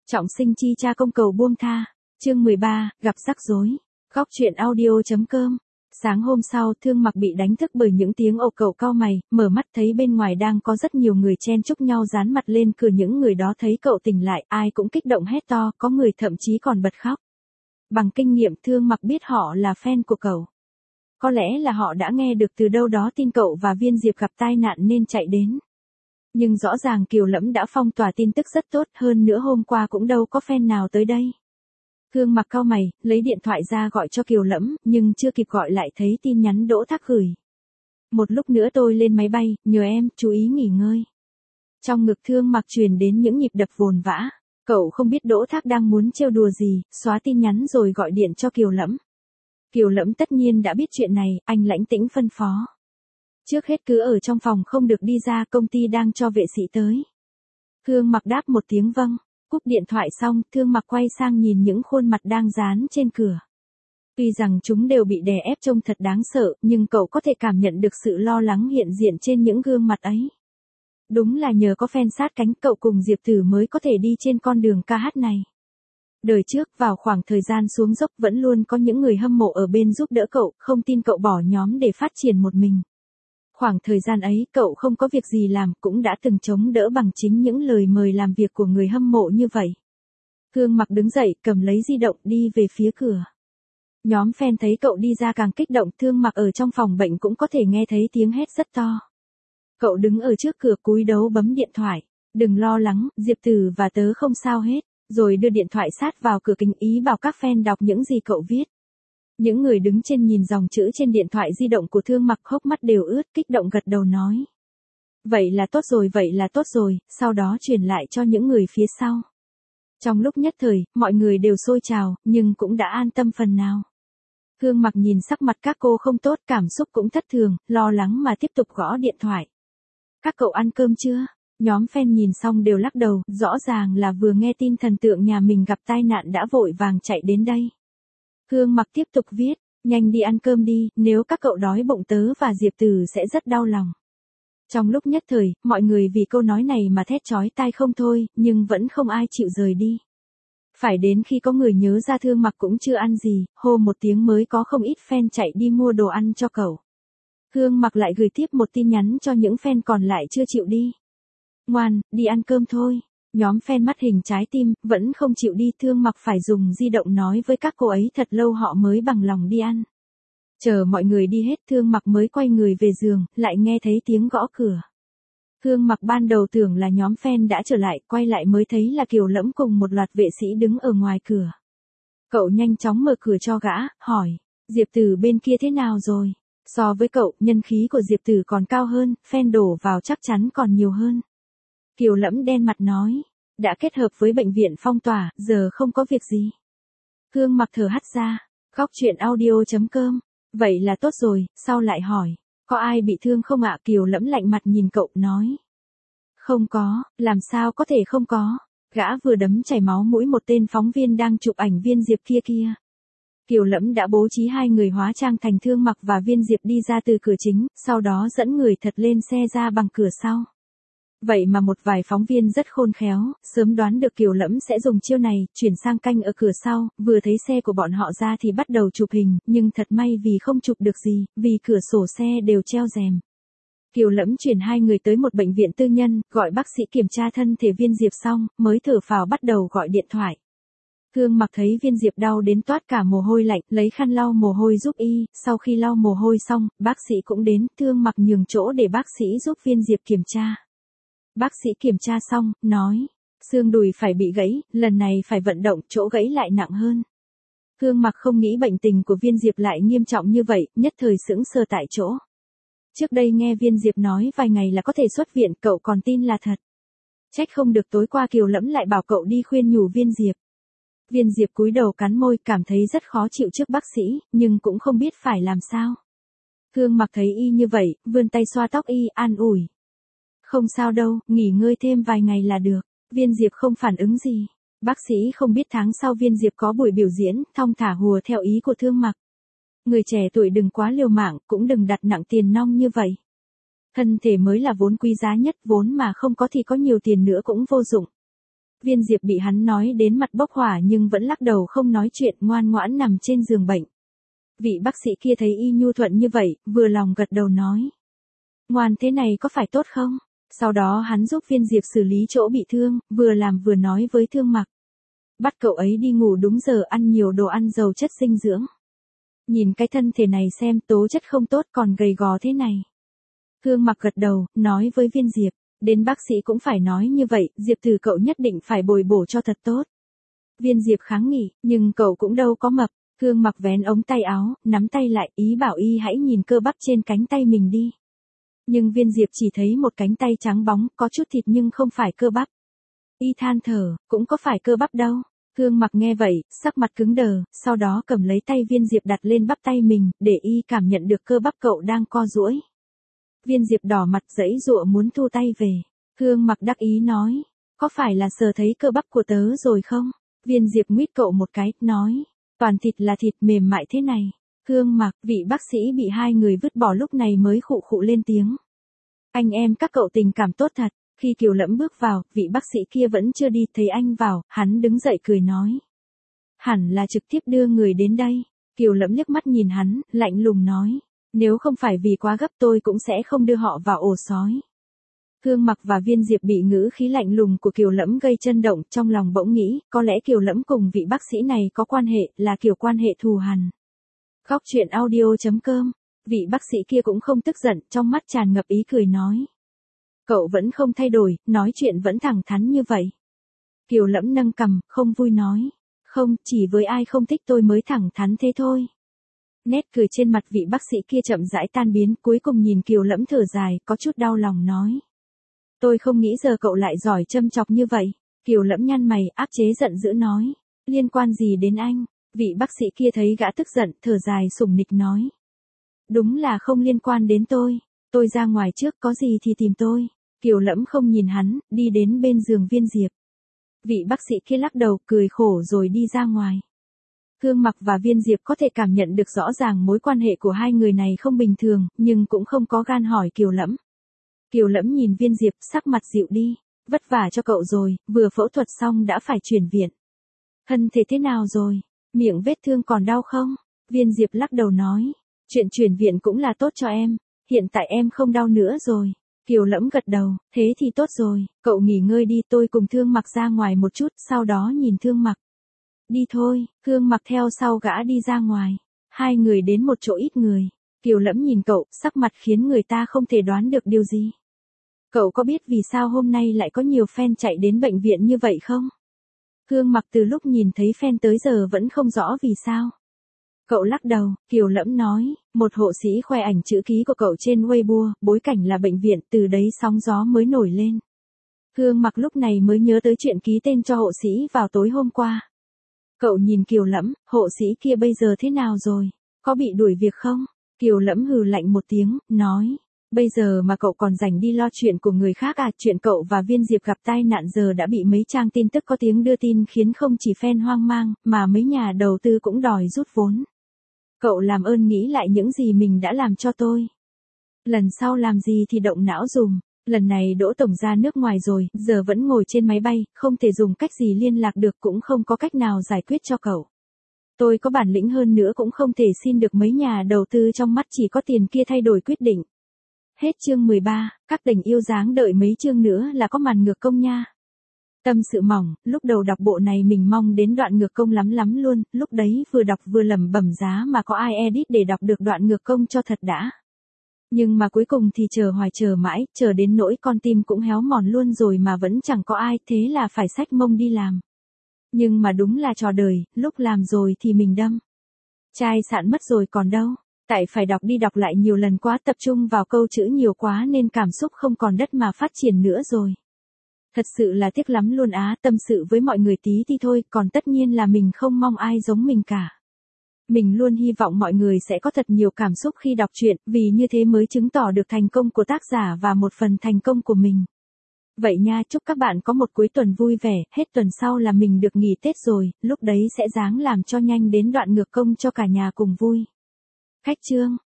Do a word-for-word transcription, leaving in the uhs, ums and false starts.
Trọng sinh chi cha công cầu buông tha. Chương mười ba, gặp rắc rối. Góc truyện audio.com. Sáng hôm sau, Thương Mặc bị đánh thức bởi những tiếng ồ cậu cau mày, mở mắt thấy bên ngoài đang có rất nhiều người chen chúc nhau dán mặt lên cửa. Những người đó thấy cậu tỉnh lại, ai cũng kích động hét to, có người thậm chí còn bật khóc. Bằng kinh nghiệm, Thương Mặc biết họ là fan của cậu. Có lẽ là họ đã nghe được từ đâu đó tin cậu và Viên Diệp gặp tai nạn nên chạy đến. Nhưng rõ ràng Kiều Lẫm đã phong tỏa tin tức rất tốt, hơn nữa hôm qua cũng đâu có fan nào tới đây. Thương Mặc cau mày, lấy điện thoại ra gọi cho Kiều Lẫm, nhưng chưa kịp gọi lại thấy tin nhắn Đỗ Thác gửi. Một lúc nữa tôi lên máy bay, nhờ em, chú ý nghỉ ngơi. Trong ngực Thương Mặc truyền đến những nhịp đập vồn vã. Cậu không biết Đỗ Thác đang muốn trêu đùa gì, xóa tin nhắn rồi gọi điện cho Kiều Lẫm. Kiều Lẫm tất nhiên đã biết chuyện này, anh lãnh tĩnh phân phó. Trước hết cứ ở trong phòng không được đi ra, công ty đang cho vệ sĩ tới. Thương Mặc đáp một tiếng vâng, cúp điện thoại xong, Thương Mặc quay sang nhìn những khuôn mặt đang dán trên cửa. Tuy rằng chúng đều bị đè ép trông thật đáng sợ, nhưng cậu có thể cảm nhận được sự lo lắng hiện diện trên những gương mặt ấy. Đúng là nhờ có fan sát cánh, cậu cùng Diệp Tử mới có thể đi trên con đường ca hát này. Đời trước, vào khoảng thời gian xuống dốc vẫn luôn có những người hâm mộ ở bên giúp đỡ cậu, không tin cậu bỏ nhóm để phát triển một mình. Khoảng thời gian ấy, cậu không có việc gì làm, cũng đã từng chống đỡ bằng chính những lời mời làm việc của người hâm mộ như vậy. Thương Mặc đứng dậy, cầm lấy di động, đi về phía cửa. Nhóm fan thấy cậu đi ra càng kích động, Thương Mặc ở trong phòng bệnh cũng có thể nghe thấy tiếng hét rất to. Cậu đứng ở trước cửa cúi đầu bấm điện thoại. Đừng lo lắng, Diệp Tử và tớ không sao hết. Rồi đưa điện thoại sát vào cửa kính, ý bảo các fan đọc những gì cậu viết. Những người đứng trên nhìn dòng chữ trên điện thoại di động của Thương Mặc, hốc mắt đều ướt, kích động gật đầu nói. Vậy là tốt rồi, vậy là tốt rồi, sau đó truyền lại cho những người phía sau. Trong lúc nhất thời, mọi người đều sôi trào, nhưng cũng đã an tâm phần nào. Thương Mặc nhìn sắc mặt các cô không tốt, cảm xúc cũng thất thường, lo lắng mà tiếp tục gõ điện thoại. Các cậu ăn cơm chưa? Nhóm fan nhìn xong đều lắc đầu, rõ ràng là vừa nghe tin thần tượng nhà mình gặp tai nạn đã vội vàng chạy đến đây. Thương Mặc tiếp tục viết, nhanh đi ăn cơm đi, nếu các cậu đói bụng tớ và Diệp Tử sẽ rất đau lòng. Trong lúc nhất thời, mọi người vì câu nói này mà thét chói tai không thôi, nhưng vẫn không ai chịu rời đi. Phải đến khi có người nhớ ra Thương Mặc cũng chưa ăn gì, hô một tiếng mới có không ít fan chạy đi mua đồ ăn cho cậu. Thương Mặc lại gửi tiếp một tin nhắn cho những fan còn lại chưa chịu đi. Ngoan, đi ăn cơm thôi. Nhóm fan mắt hình trái tim, vẫn không chịu đi. Thương Mặc phải dùng di động nói với các cô ấy thật lâu họ mới bằng lòng đi ăn. Chờ mọi người đi hết, Thương Mặc mới quay người về giường, lại nghe thấy tiếng gõ cửa. Thương Mặc ban đầu tưởng là nhóm fan đã trở lại, quay lại mới thấy là Kiều Lẫm cùng một loạt vệ sĩ đứng ở ngoài cửa. Cậu nhanh chóng mở cửa cho gã, hỏi, Diệp Tử bên kia thế nào rồi? So với cậu, nhân khí của Diệp Tử còn cao hơn, fan đổ vào chắc chắn còn nhiều hơn. Kiều Lẫm đen mặt nói, đã kết hợp với bệnh viện phong tỏa, giờ không có việc gì. Thương Mặc thở hắt ra, góc truyện audio.com, vậy là tốt rồi, sau lại hỏi, có ai bị thương không ạ? Kiều Lẫm lạnh mặt nhìn cậu, nói, không có, làm sao có thể không có, gã vừa đấm chảy máu mũi một tên phóng viên đang chụp ảnh Viên Diệp kia kia. Kiều Lẫm đã bố trí hai người hóa trang thành Thương Mặc và Viên Diệp đi ra từ cửa chính, sau đó dẫn người thật lên xe ra bằng cửa sau. Vậy mà một vài phóng viên rất khôn khéo, sớm đoán được Kiều Lẫm sẽ dùng chiêu này, chuyển sang canh ở cửa sau, vừa thấy xe của bọn họ ra thì bắt đầu chụp hình, nhưng thật may vì không chụp được gì, vì cửa sổ xe đều treo rèm. Kiều Lẫm chuyển hai người tới một bệnh viện tư nhân, gọi bác sĩ kiểm tra thân thể Viên Diệp xong, mới thở phào bắt đầu gọi điện thoại. Thương Mặc thấy Viên Diệp đau đến toát cả mồ hôi lạnh, lấy khăn lau mồ hôi giúp y, sau khi lau mồ hôi xong, bác sĩ cũng đến, Thương Mặc nhường chỗ để bác sĩ giúp Viên Diệp kiểm tra. Bác sĩ kiểm tra xong, nói, xương đùi phải bị gãy, lần này phải vận động, chỗ gãy lại nặng hơn. Thương Mặc không nghĩ bệnh tình của Viên Diệp lại nghiêm trọng như vậy, nhất thời sững sờ tại chỗ. Trước đây nghe Viên Diệp nói vài ngày là có thể xuất viện, cậu còn tin là thật. Trách không được tối qua Kiều Lẫm lại bảo cậu đi khuyên nhủ Viên Diệp. Viên Diệp cúi đầu cắn môi, cảm thấy rất khó chịu trước bác sĩ, nhưng cũng không biết phải làm sao. Thương Mặc thấy y như vậy, vươn tay xoa tóc y, an ủi. Không sao đâu, nghỉ ngơi thêm vài ngày là được. Viên Diệp không phản ứng gì. Bác sĩ không biết tháng sau Viên Diệp có buổi biểu diễn, thong thả hùa theo ý của Thương Mặc. Người trẻ tuổi đừng quá liều mạng, cũng đừng đặt nặng tiền nong như vậy. Thân thể mới là vốn quý giá nhất, vốn mà không có thì có nhiều tiền nữa cũng vô dụng. Viên Diệp bị hắn nói đến mặt bốc hỏa nhưng vẫn lắc đầu không nói chuyện, ngoan ngoãn nằm trên giường bệnh. Vị bác sĩ kia thấy y nhu thuận như vậy, vừa lòng gật đầu nói. Ngoan thế này có phải tốt không? Sau đó hắn giúp Viên Diệp xử lý chỗ bị thương, vừa làm vừa nói với Thương Mặc. Bắt cậu ấy đi ngủ đúng giờ, ăn nhiều đồ ăn giàu chất dinh dưỡng. Nhìn cái thân thể này xem, tố chất không tốt còn gầy gò thế này. Thương Mặc gật đầu, nói với Viên Diệp. Đến bác sĩ cũng phải nói như vậy, Diệp Tử cậu nhất định phải bồi bổ cho thật tốt. Viên Diệp kháng nghị, nhưng cậu cũng đâu có mập. Thương Mặc vén ống tay áo, nắm tay lại, ý bảo y hãy nhìn cơ bắp trên cánh tay mình đi. Nhưng Viên Diệp chỉ thấy một cánh tay trắng bóng, có chút thịt nhưng không phải cơ bắp. Y than thở, cũng có phải cơ bắp đâu. Thương Mặc nghe vậy, sắc mặt cứng đờ, sau đó cầm lấy tay Viên Diệp đặt lên bắp tay mình, để y cảm nhận được cơ bắp cậu đang co duỗi. Viên Diệp đỏ mặt giãy giụa muốn thu tay về. Thương Mặc đắc ý nói, có phải là sờ thấy cơ bắp của tớ rồi không? Viên Diệp nguyết cậu một cái, nói, toàn thịt là thịt mềm mại thế này. Thương Mặc, vị bác sĩ bị hai người vứt bỏ lúc này mới khụ khụ lên tiếng. Anh em các cậu tình cảm tốt thật. Khi Kiều Lẫm bước vào, vị bác sĩ kia vẫn chưa đi, thấy anh vào, hắn đứng dậy cười nói. Hẳn là trực tiếp đưa người đến đây. Kiều Lẫm liếc mắt nhìn hắn, lạnh lùng nói. Nếu không phải vì quá gấp tôi cũng sẽ không đưa họ vào ổ sói. Thương Mặc và Viên Diệp bị ngữ khí lạnh lùng của Kiều Lẫm gây chấn động, trong lòng bỗng nghĩ, có lẽ Kiều Lẫm cùng vị bác sĩ này có quan hệ, là kiểu quan hệ thù hằn. Góc truyện audio chấm com, vị bác sĩ kia cũng không tức giận, trong mắt tràn ngập ý cười nói. Cậu vẫn không thay đổi, nói chuyện vẫn thẳng thắn như vậy. Kiều Lẫm nâng cằm, không vui nói. Không, chỉ với ai không thích tôi mới thẳng thắn thế thôi. Nét cười trên mặt vị bác sĩ kia chậm rãi tan biến, cuối cùng nhìn Kiều Lẫm thở dài, có chút đau lòng nói. Tôi không nghĩ giờ cậu lại giỏi châm chọc như vậy. Kiều Lẫm nhăn mày, áp chế giận dữ nói. Liên quan gì đến anh? Vị bác sĩ kia thấy gã tức giận, thở dài sủng nịch nói. Đúng là không liên quan đến tôi. Tôi ra ngoài trước, có gì thì tìm tôi. Kiều Lẫm không nhìn hắn, đi đến bên giường Viên Diệp. Vị bác sĩ kia lắc đầu, cười khổ rồi đi ra ngoài. Thương Mặc và Viên Diệp có thể cảm nhận được rõ ràng mối quan hệ của hai người này không bình thường, nhưng cũng không có gan hỏi Kiều Lẫm. Kiều Lẫm nhìn Viên Diệp, sắc mặt dịu đi. Vất vả cho cậu rồi, vừa phẫu thuật xong đã phải chuyển viện. Thân thể thế nào rồi? Miệng vết thương còn đau không? Viên Diệp lắc đầu nói. Chuyện chuyển viện cũng là tốt cho em. Hiện tại em không đau nữa rồi. Kiều Lẫm gật đầu, thế thì tốt rồi, cậu nghỉ ngơi đi, tôi cùng Thương Mặc ra ngoài một chút, sau đó nhìn Thương Mặc. Đi thôi, Thương Mặc theo sau gã đi ra ngoài. Hai người đến một chỗ ít người. Kiều Lẫm nhìn cậu, sắc mặt khiến người ta không thể đoán được điều gì. Cậu có biết vì sao hôm nay lại có nhiều fan chạy đến bệnh viện như vậy không? Thương Mặc từ lúc nhìn thấy fan tới giờ vẫn không rõ vì sao. Cậu lắc đầu, Kiều Lẫm nói, một hộ sĩ khoe ảnh chữ ký của cậu trên Weibo, bối cảnh là bệnh viện, từ đấy sóng gió mới nổi lên. Thương Mặc lúc này mới nhớ tới chuyện ký tên cho hộ sĩ vào tối hôm qua. Cậu nhìn Kiều Lẫm, hộ sĩ kia bây giờ thế nào rồi? Có bị đuổi việc không? Kiều Lẫm hừ lạnh một tiếng, nói, bây giờ mà cậu còn rảnh đi lo chuyện của người khác à? Chuyện cậu và Viên Diệp gặp tai nạn giờ đã bị mấy trang tin tức có tiếng đưa tin khiến không chỉ fan hoang mang, mà mấy nhà đầu tư cũng đòi rút vốn. Cậu làm ơn nghĩ lại những gì mình đã làm cho tôi. Lần sau làm gì thì động não dùm. Lần này Đỗ Tổng ra nước ngoài rồi, giờ vẫn ngồi trên máy bay, không thể dùng cách gì liên lạc được, cũng không có cách nào giải quyết cho cậu. Tôi có bản lĩnh hơn nữa cũng không thể xin được mấy nhà đầu tư trong mắt chỉ có tiền kia thay đổi quyết định. Hết chương mười ba, các tình yêu dáng đợi mấy chương nữa là có màn ngược công nha. Tâm sự mỏng, lúc đầu đọc bộ này mình mong đến đoạn ngược công lắm lắm luôn, lúc đấy vừa đọc vừa lẩm bẩm giá mà có ai edit để đọc được đoạn ngược công cho thật đã. Nhưng mà cuối cùng thì chờ hoài chờ mãi, chờ đến nỗi con tim cũng héo mòn luôn rồi mà vẫn chẳng có ai, thế là phải xách mông đi làm. Nhưng mà đúng là trò đời, lúc làm rồi thì mình đâm. Chai sạn mất rồi còn đâu, tại phải đọc đi đọc lại nhiều lần quá, tập trung vào câu chữ nhiều quá nên cảm xúc không còn đất mà phát triển nữa rồi. Thật sự là tiếc lắm luôn á, tâm sự với mọi người tí thì thôi, còn tất nhiên là mình không mong ai giống mình cả. Mình luôn hy vọng mọi người sẽ có thật nhiều cảm xúc khi đọc truyện, vì như thế mới chứng tỏ được thành công của tác giả và một phần thành công của mình. Vậy nha, chúc các bạn có một cuối tuần vui vẻ, hết tuần sau là mình được nghỉ Tết rồi, lúc đấy sẽ ráng làm cho nhanh đến đoạn ngược công cho cả nhà cùng vui. Khách chương